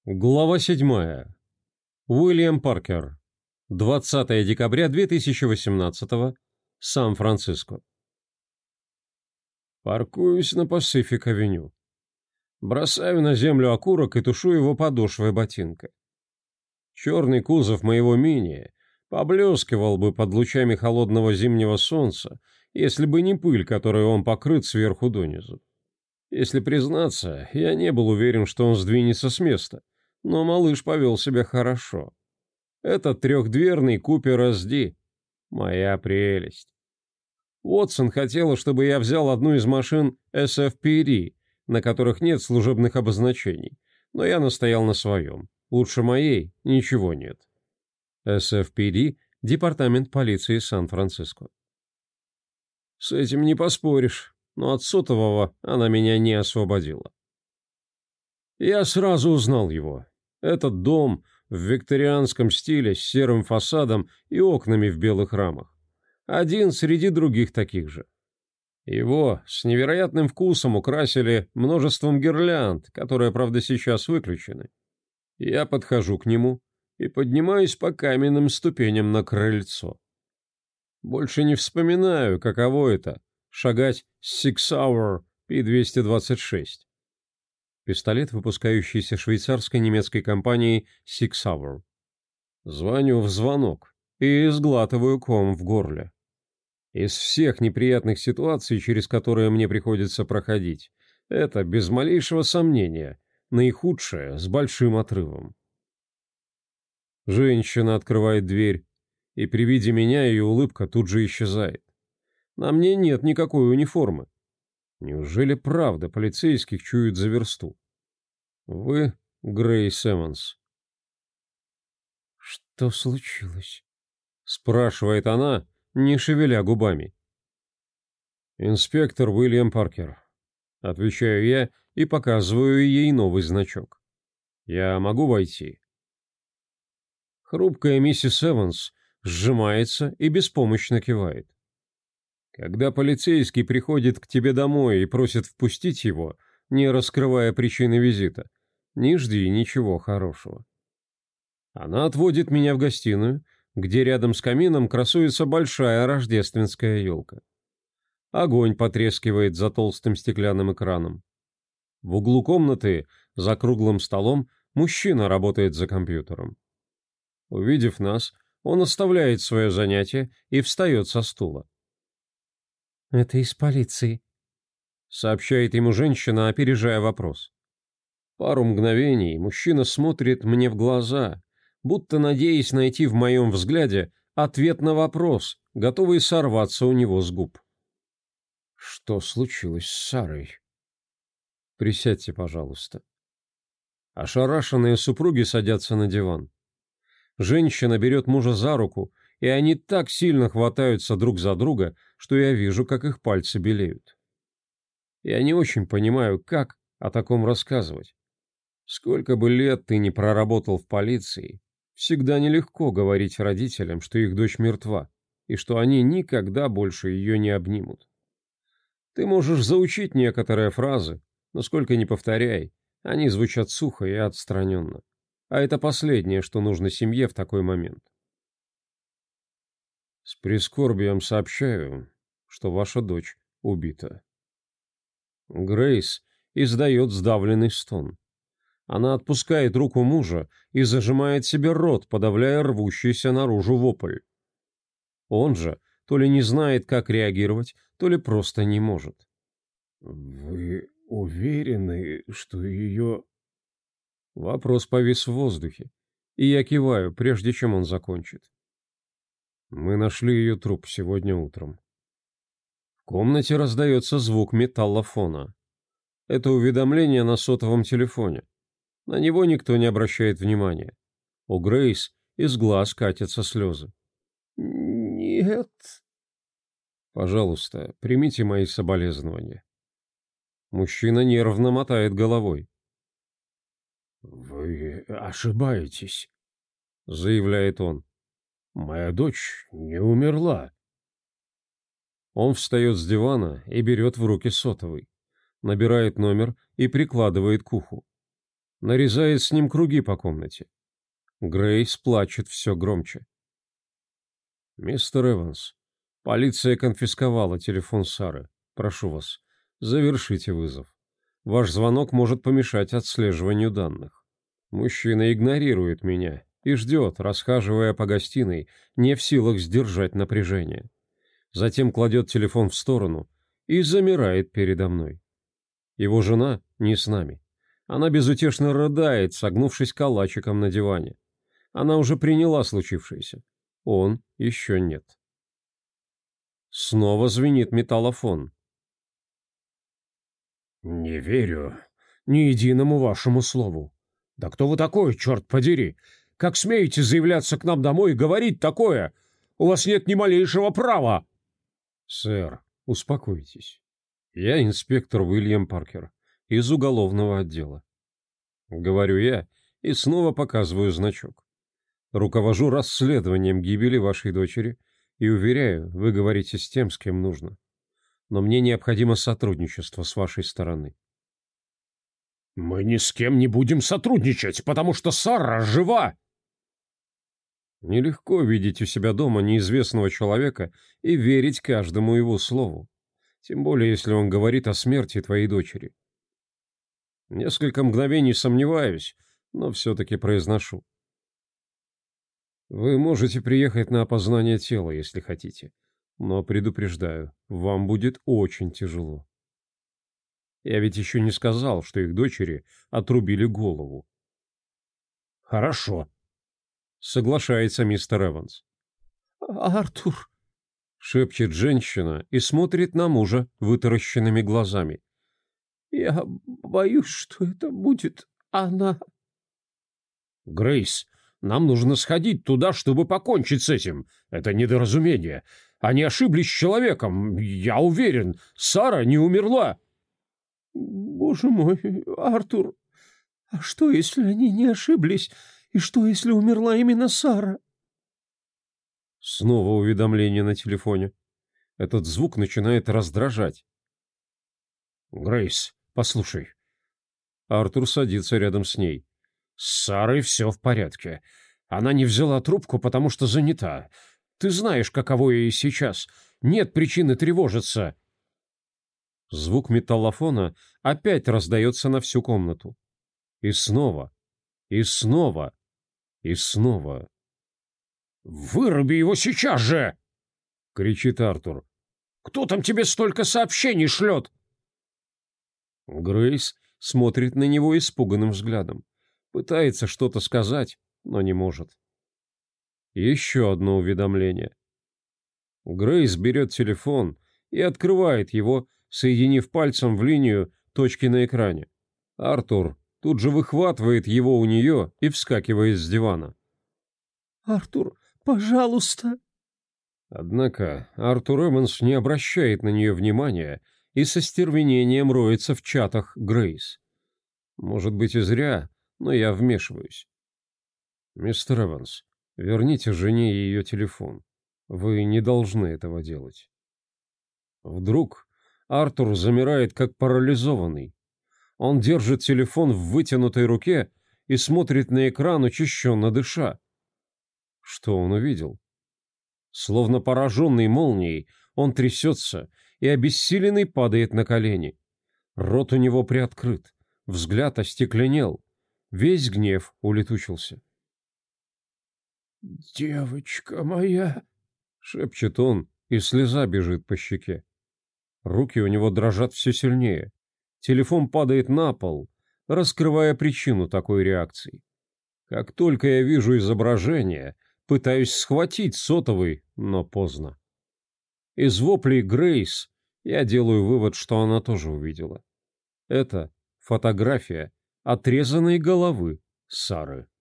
Глава 7. Уильям Паркер. 20 декабря 2018. Сан-Франциско. Паркуюсь на Пасифик-авеню. Бросаю на землю окурок и тушу его подошвой ботинка. Черный кузов моего мини поблескивал бы под лучами холодного зимнего солнца, если бы не пыль, которой он покрыт сверху донизу. Если признаться, я не был уверен, что он сдвинется с места. Но малыш повел себя хорошо. Это трехдверный Купер SD. Моя прелесть. Уотсон хотела, чтобы я взял одну из машин SFPD, на которых нет служебных обозначений, но я настоял на своем. Лучше моей ничего нет. SFPD – Департамент полиции Сан-Франциско. С этим не поспоришь, но от сотового она меня не освободила. Я сразу узнал его. Этот дом в викторианском стиле с серым фасадом и окнами в белых рамах. Один среди других таких же. Его с невероятным вкусом украсили множеством гирлянд, которые, правда, сейчас выключены. Я подхожу к нему и поднимаюсь по каменным ступеням на крыльцо. Больше не вспоминаю, каково это — шагать с Sig Sauer P226. Пистолет, выпускающийся швейцарской немецкой компанией Sig Sauer. Звоню в звонок и сглатываю ком в горле. Из всех неприятных ситуаций, через которые мне приходится проходить, это, без малейшего сомнения, наихудшее с большим отрывом. Женщина открывает дверь, и при виде меня ее улыбка тут же исчезает. На мне нет никакой униформы. Неужели правда полицейских чуют за версту? Вы Грейс Эванс. «Что случилось?» — спрашивает она, не шевеля губами. «Инспектор Уильям Паркер», — отвечаю я и показываю ей новый значок. «Я могу войти?» Хрупкая миссис Эванс сжимается и беспомощно кивает. Когда полицейский приходит к тебе домой и просит впустить его, не раскрывая причины визита, не жди ничего хорошего. Она отводит меня в гостиную, где рядом с камином красуется большая рождественская елка. Огонь потрескивает за толстым стеклянным экраном. В углу комнаты, за круглым столом, мужчина работает за компьютером. Увидев нас, он оставляет свое занятие и встает со стула. «Это из полиции», — сообщает ему женщина, опережая вопрос. Пару мгновений мужчина смотрит мне в глаза, будто надеясь найти в моем взгляде ответ на вопрос, готовый сорваться у него с губ. «Что случилось с Сарой?» «Присядьте, пожалуйста». Ошарашенные супруги садятся на диван. Женщина берет мужа за руку, и они так сильно хватаются друг за друга, что я вижу, как их пальцы белеют. Я не очень понимаю, как о таком рассказывать. Сколько бы лет ты ни проработал в полиции, всегда нелегко говорить родителям, что их дочь мертва, и что они никогда больше ее не обнимут. Ты можешь заучить некоторые фразы, но сколько ни повторяй, они звучат сухо и отстраненно. А это последнее, что нужно семье в такой момент. С прискорбием сообщаю, что ваша дочь убита. Грейс издает сдавленный стон. Она отпускает руку мужа и зажимает себе рот, подавляя рвущийся наружу вопль. Он же то ли не знает, как реагировать, то ли просто не может. «Вы уверены, что ее...» Вопрос повис в воздухе, и я киваю, прежде чем он закончит. Мы нашли ее труп сегодня утром. В комнате раздается звук металлофона. Это уведомление на сотовом телефоне. На него никто не обращает внимания. У Грейс из глаз катятся слезы. «Нет...» «Пожалуйста, примите мои соболезнования». Мужчина нервно мотает головой. «Вы ошибаетесь», — заявляет он. «Моя дочь не умерла». Он встает с дивана и берет в руки сотовый, набирает номер и прикладывает к уху. нарезает с ним круги по комнате. Грейс плачет все громче. «Мистер Эванс, полиция конфисковала телефон Сары. Прошу вас, завершите вызов. Ваш звонок может помешать отслеживанию данных. Мужчина игнорирует меня и ждет, расхаживая по гостиной, не в силах сдержать напряжение. Затем кладет телефон в сторону и замирает передо мной. Его жена не с нами. Она безутешно рыдает, согнувшись калачиком на диване. Она уже приняла случившееся. Он еще нет. Снова звенит металлофон. «Не верю ни единому вашему слову. Да кто вы такой, черт подери? Как смеете заявляться к нам домой и говорить такое? У вас нет ни малейшего права!» «Сэр, успокойтесь. Я инспектор Уильям Паркер из уголовного отдела. Говорю я и снова показываю значок. Руковожу расследованием гибели вашей дочери и уверяю, вы говорите с тем, с кем нужно. Но мне необходимо сотрудничество с вашей стороны». «Мы ни с кем не будем сотрудничать, потому что Сара жива!» Нелегко видеть у себя дома неизвестного человека и верить каждому его слову, тем более если он говорит о смерти твоей дочери. Несколько мгновений сомневаюсь, но все-таки произношу. Вы можете приехать на опознание тела, если хотите, но предупреждаю, вам будет очень тяжело. Я ведь еще не сказал, что их дочери отрубили голову. «Хорошо», — соглашается мистер Эванс. «Артур», — шепчет женщина и смотрит на мужа вытаращенными глазами. «Я боюсь, что это будет она». «Грейс, нам нужно сходить туда, чтобы покончить с этим. Это недоразумение. Они ошиблись с человеком. Я уверен, Сара не умерла». «Боже мой, Артур, а что, если они не ошиблись? И что, если умерла именно Сара?» Снова уведомление на телефоне. Этот звук начинает раздражать. «Грейс, послушай». Артур садится рядом с ней. «С Сарой все в порядке. Она не взяла трубку, потому что занята. Ты знаешь, каково ей сейчас. Нет причины тревожиться». Звук металлофона опять раздается на всю комнату. И снова, и снова, и снова. «Выруби его сейчас же!» — кричит Артур. «Кто там тебе столько сообщений шлет?» Грейс смотрит на него испуганным взглядом. Пытается что-то сказать, но не может. Еще одно уведомление. Грейс берет телефон и открывает его, соединив пальцем в линию точки на экране. Артур тут же выхватывает его у нее и вскакивает с дивана. «Артур, пожалуйста!» Однако Артур Эванс не обращает на нее внимания и со стервенением роется в чатах Грейс. Может быть и зря, но я вмешиваюсь. «Мистер Эванс, верните жене ее телефон. Вы не должны этого делать». Вдруг Артур замирает как парализованный. Он держит телефон в вытянутой руке и смотрит на экран, учащенно дыша. Что он увидел? Словно пораженный молнией, он трясется и обессиленный падает на колени. Рот у него приоткрыт, взгляд остекленел, весь гнев улетучился. «Девочка моя!» — шепчет он, и слеза бежит по щеке. Руки у него дрожат все сильнее. Телефон падает на пол, раскрывая причину такой реакции. Как только я вижу изображение, пытаюсь схватить сотовый, но поздно. Из воплей Грейс я делаю вывод, что она тоже увидела. Это фотография отрезанной головы Сары.